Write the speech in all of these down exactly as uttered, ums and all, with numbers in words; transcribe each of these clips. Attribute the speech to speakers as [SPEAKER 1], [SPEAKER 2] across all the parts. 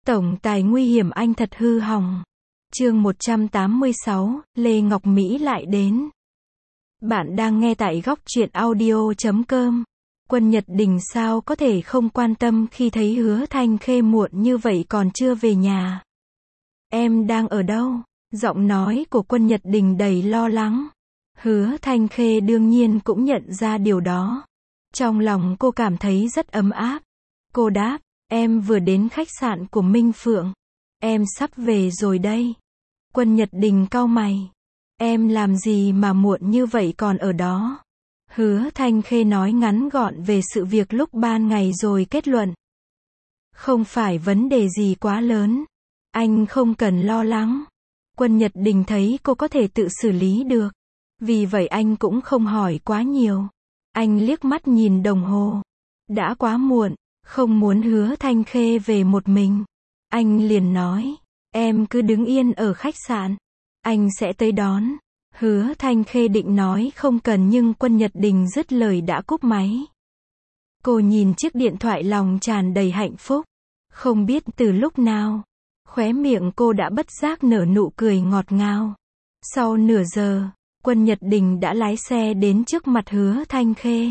[SPEAKER 1] Tổng tài nguy hiểm anh thật hư hỏng. Chương một trăm tám mươi sáu, Lê Ngọc Mỹ lại đến. Bạn đang nghe tại góc truyện audio chấm com. Quân Nhật Đình sao có thể không quan tâm khi thấy Hứa Thanh Khê muộn như vậy còn chưa về nhà. Em đang ở đâu? Giọng nói của Quân Nhật Đình đầy lo lắng. Hứa Thanh Khê đương nhiên cũng nhận ra điều đó. Trong lòng cô cảm thấy rất ấm áp. Cô đáp, em vừa đến khách sạn của Minh Phượng. Em sắp về rồi đây. Quân Nhật Đình cau mày. Em làm gì mà muộn như vậy còn ở đó? Hứa Thanh Khê nói ngắn gọn về sự việc lúc ban ngày rồi kết luận. Không phải vấn đề gì quá lớn. Anh không cần lo lắng. Quân Nhật Đình thấy cô có thể tự xử lý được. Vì vậy anh cũng không hỏi quá nhiều. Anh liếc mắt nhìn đồng hồ. Đã quá muộn, không muốn Hứa Thanh Khê về một mình. Anh liền nói, em cứ đứng yên ở khách sạn. Anh sẽ tới đón. Hứa Thanh Khê định nói không cần nhưng Quân Nhật Đình dứt lời đã cúp máy. Cô nhìn chiếc điện thoại lòng tràn đầy hạnh phúc. Không biết từ lúc nào, khóe miệng cô đã bất giác nở nụ cười ngọt ngào. Sau nửa giờ, Quân Nhật Đình đã lái xe đến trước mặt Hứa Thanh Khê.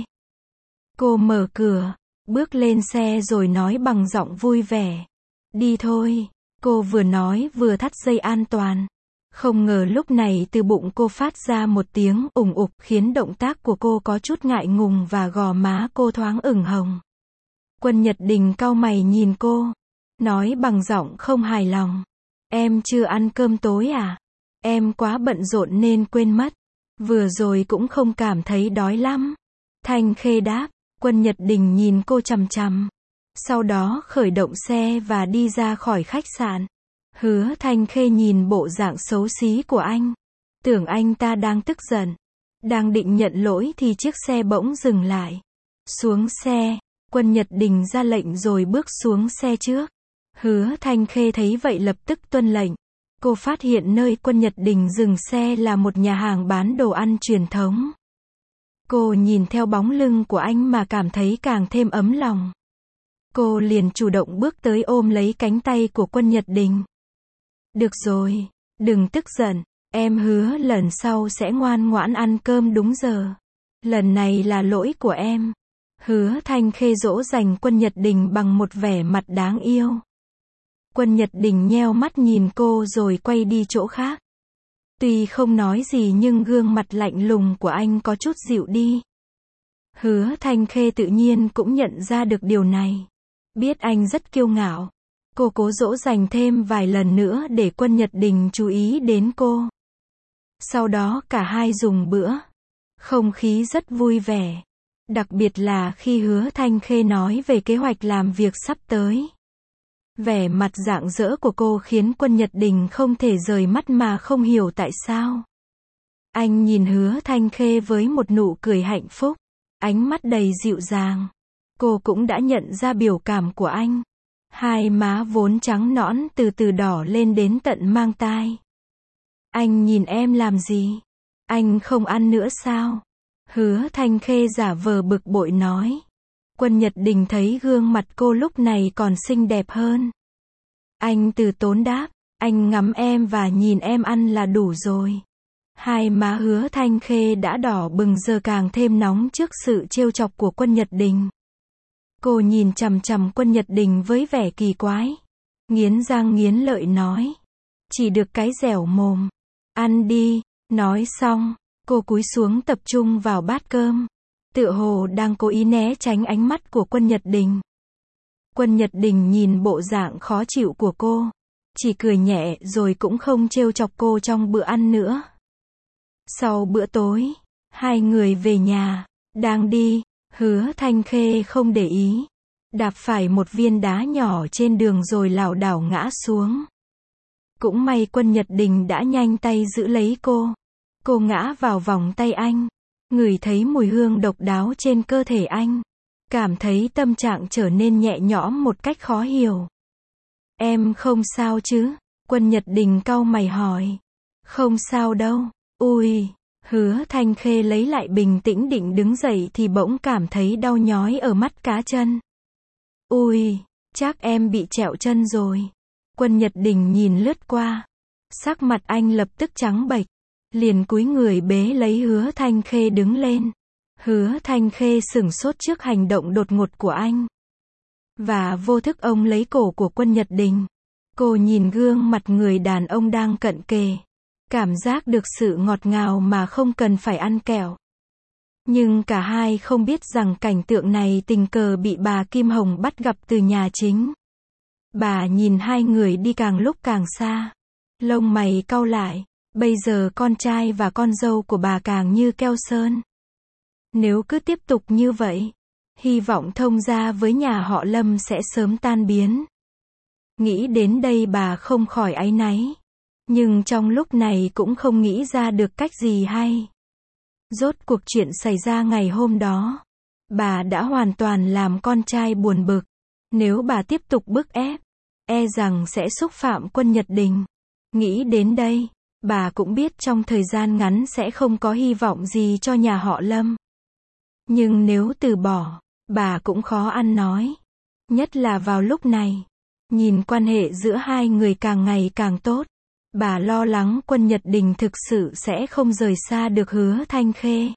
[SPEAKER 1] Cô mở cửa, bước lên xe rồi nói bằng giọng vui vẻ. Đi thôi. Cô vừa nói vừa thắt dây an toàn. Không ngờ lúc này từ bụng cô phát ra một tiếng ủng ục khiến động tác của cô có chút ngại ngùng và gò má cô thoáng ửng hồng. Quân Nhật Đình cau mày nhìn cô, nói bằng giọng không hài lòng. Em chưa ăn cơm tối à? Em quá bận rộn nên quên mất. Vừa rồi cũng không cảm thấy đói lắm. Thanh Khê đáp. Quân Nhật Đình nhìn cô chằm chằm. Sau đó khởi động xe và đi ra khỏi khách sạn. Hứa Thanh Khê nhìn bộ dạng xấu xí của anh. Tưởng anh ta đang tức giận. Đang định nhận lỗi thì chiếc xe bỗng dừng lại. Xuống xe. Quân Nhật Đình ra lệnh rồi bước xuống xe trước. Hứa Thanh Khê thấy vậy lập tức tuân lệnh. Cô phát hiện nơi Quân Nhật Đình dừng xe là một nhà hàng bán đồ ăn truyền thống. Cô nhìn theo bóng lưng của anh mà cảm thấy càng thêm ấm lòng. Cô liền chủ động bước tới ôm lấy cánh tay của Quân Nhật Đình. Được rồi, đừng tức giận, em hứa lần sau sẽ ngoan ngoãn ăn cơm đúng giờ. Lần này là lỗi của em. Hứa Thanh Khê dỗ dành Quân Nhật Đình bằng một vẻ mặt đáng yêu. Quân Nhật Đình nheo mắt nhìn cô rồi quay đi chỗ khác. Tuy không nói gì nhưng gương mặt lạnh lùng của anh có chút dịu đi. Hứa Thanh Khê tự nhiên cũng nhận ra được điều này. Biết anh rất kiêu ngạo. Cô cố dỗ dành thêm vài lần nữa để Quân Nhật Đình chú ý đến cô. Sau đó cả hai dùng bữa. Không khí rất vui vẻ. Đặc biệt là khi Hứa Thanh Khê nói về kế hoạch làm việc sắp tới. Vẻ mặt rạng rỡ của cô khiến Quân Nhật Đình không thể rời mắt mà không hiểu tại sao. Anh nhìn Hứa Thanh Khê với một nụ cười hạnh phúc. Ánh mắt đầy dịu dàng. Cô cũng đã nhận ra biểu cảm của anh. Hai má vốn trắng nõn từ từ đỏ lên đến tận mang tai. Anh nhìn em làm gì? Anh không ăn nữa sao? Hứa Thanh Khê giả vờ bực bội nói. Quân Nhật Đình thấy gương mặt cô lúc này còn xinh đẹp hơn. Anh từ tốn đáp, anh ngắm em và nhìn em ăn là đủ rồi. Hai má Hứa Thanh Khê đã đỏ bừng giờ càng thêm nóng trước sự trêu chọc của Quân Nhật Đình. Cô nhìn chằm chằm Quân Nhật Đình với vẻ kỳ quái. Nghiến răng nghiến lợi nói. Chỉ được cái dẻo mồm. Ăn đi. Nói xong, cô cúi xuống tập trung vào bát cơm. Tựa hồ đang cố ý né tránh ánh mắt của Quân Nhật Đình. Quân Nhật Đình nhìn bộ dạng khó chịu của cô. Chỉ cười nhẹ rồi cũng không trêu chọc cô trong bữa ăn nữa. Sau bữa tối, hai người về nhà. Đang đi, Hứa Thanh Khê không để ý. Đạp phải một viên đá nhỏ trên đường rồi lảo đảo ngã xuống. Cũng may Quân Nhật Đình đã nhanh tay giữ lấy cô. Cô ngã vào vòng tay anh. Ngửi thấy mùi hương độc đáo trên cơ thể anh. Cảm thấy tâm trạng trở nên nhẹ nhõm một cách khó hiểu. Em không sao chứ? Quân Nhật Đình cau mày hỏi. Không sao đâu. Ui. Hứa Thanh Khê lấy lại bình tĩnh định đứng dậy thì bỗng cảm thấy đau nhói ở mắt cá chân. Ui. Chắc em bị trẹo chân rồi. Quân Nhật Đình nhìn lướt qua. Sắc mặt anh lập tức trắng bệch. Liền cúi người bế lấy Hứa Thanh Khê đứng lên. Hứa Thanh Khê sửng sốt trước hành động đột ngột của anh. Và vô thức ông lấy cổ của Quân Nhật Đình. Cô nhìn gương mặt người đàn ông đang cận kề. Cảm giác được sự ngọt ngào mà không cần phải ăn kẹo. Nhưng cả hai không biết rằng cảnh tượng này tình cờ bị bà Kim Hồng bắt gặp từ nhà chính. Bà nhìn hai người đi càng lúc càng xa. Lông mày cau lại. Bây giờ con trai và con dâu của bà càng như keo sơn. Nếu cứ tiếp tục như vậy, hy vọng thông gia với nhà họ Lâm sẽ sớm tan biến. Nghĩ đến đây bà không khỏi áy náy. Nhưng trong lúc này cũng không nghĩ ra được cách gì hay. Rốt cuộc chuyện xảy ra ngày hôm đó. Bà đã hoàn toàn làm con trai buồn bực. Nếu bà tiếp tục bức ép, e rằng sẽ xúc phạm Quân Nhật Đình. Nghĩ đến đây, bà cũng biết trong thời gian ngắn sẽ không có hy vọng gì cho nhà họ Lâm. Nhưng nếu từ bỏ, bà cũng khó ăn nói. Nhất là vào lúc này. Nhìn quan hệ giữa hai người càng ngày càng tốt. Bà lo lắng Quân Nhật Đình thực sự sẽ không rời xa được Hứa Thanh Khê.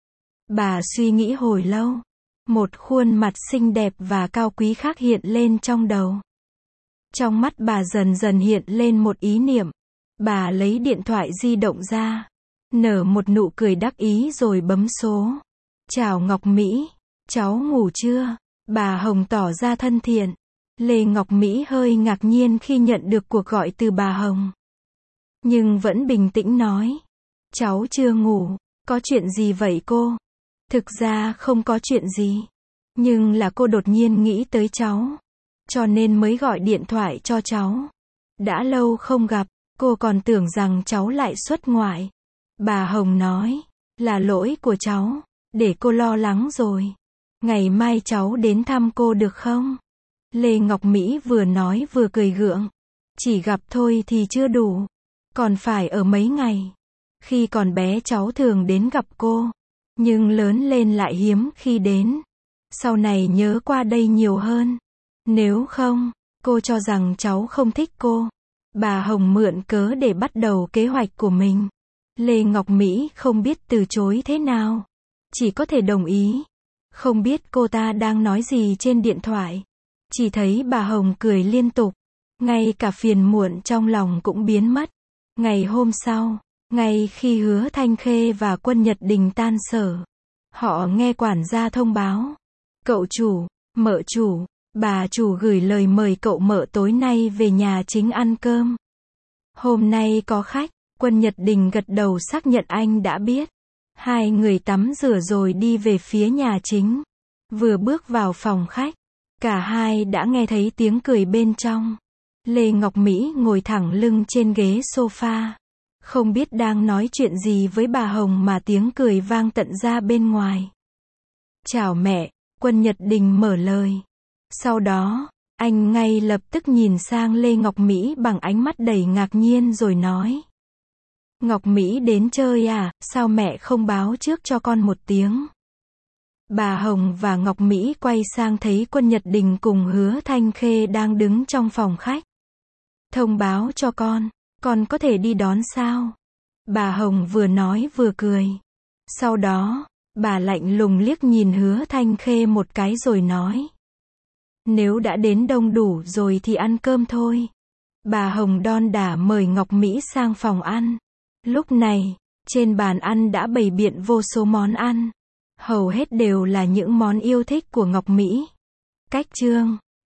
[SPEAKER 1] Bà suy nghĩ hồi lâu. Một khuôn mặt xinh đẹp và cao quý khác hiện lên trong đầu. Trong mắt bà dần dần hiện lên một ý niệm. Bà lấy điện thoại di động ra. Nở một nụ cười đắc ý rồi bấm số. Chào Ngọc Mỹ. Cháu ngủ chưa? Bà Hồng tỏ ra thân thiện. Lê Ngọc Mỹ hơi ngạc nhiên khi nhận được cuộc gọi từ bà Hồng. Nhưng vẫn bình tĩnh nói. Cháu chưa ngủ. Có chuyện gì vậy cô? Thực ra không có chuyện gì. Nhưng là cô đột nhiên nghĩ tới cháu. Cho nên mới gọi điện thoại cho cháu. Đã lâu không gặp, cô còn tưởng rằng cháu lại xuất ngoại. Bà Hồng nói. Là lỗi của cháu. Để cô lo lắng rồi. Ngày mai cháu đến thăm cô được không? Lê Ngọc Mỹ vừa nói vừa cười gượng. Chỉ gặp thôi thì chưa đủ. Còn phải ở mấy ngày. Khi còn bé cháu thường đến gặp cô. Nhưng lớn lên lại hiếm khi đến. Sau này nhớ qua đây nhiều hơn. Nếu không, cô cho rằng cháu không thích cô. Bà Hồng mượn cớ để bắt đầu kế hoạch của mình. Lê Ngọc Mỹ không biết từ chối thế nào. Chỉ có thể đồng ý. Không biết cô ta đang nói gì trên điện thoại. Chỉ thấy bà Hồng cười liên tục. Ngay cả phiền muộn trong lòng cũng biến mất. Ngày hôm sau, ngay khi Hứa Thanh Khê và Quân Nhật Đình tan sở, họ nghe quản gia thông báo. Cậu chủ, mợ chủ, bà chủ gửi lời mời cậu mợ tối nay về nhà chính ăn cơm. Hôm nay có khách. Quân Nhật Đình gật đầu xác nhận anh đã biết. Hai người tắm rửa rồi đi về phía nhà chính. Vừa bước vào phòng khách, cả hai đã nghe thấy tiếng cười bên trong. Lê Ngọc Mỹ ngồi thẳng lưng trên ghế sofa. Không biết đang nói chuyện gì với bà Hồng mà tiếng cười vang tận ra bên ngoài. Chào mẹ, Quân Nhật Đình mở lời. Sau đó, anh ngay lập tức nhìn sang Lê Ngọc Mỹ bằng ánh mắt đầy ngạc nhiên rồi nói. Ngọc Mỹ đến chơi à, sao mẹ không báo trước cho con một tiếng? Bà Hồng và Ngọc Mỹ quay sang thấy Quân Nhật Đình cùng Hứa Thanh Khê đang đứng trong phòng khách. Thông báo cho con, con có thể đi đón sao? Bà Hồng vừa nói vừa cười. Sau đó, bà lạnh lùng liếc nhìn Hứa Thanh Khê một cái rồi nói. Nếu đã đến đông đủ rồi thì ăn cơm thôi. Bà Hồng đon đả mời Ngọc Mỹ sang phòng ăn. Lúc này, trên bàn ăn đã bày biện vô số món ăn. Hầu hết đều là những món yêu thích của Ngọc Mỹ. Cách chương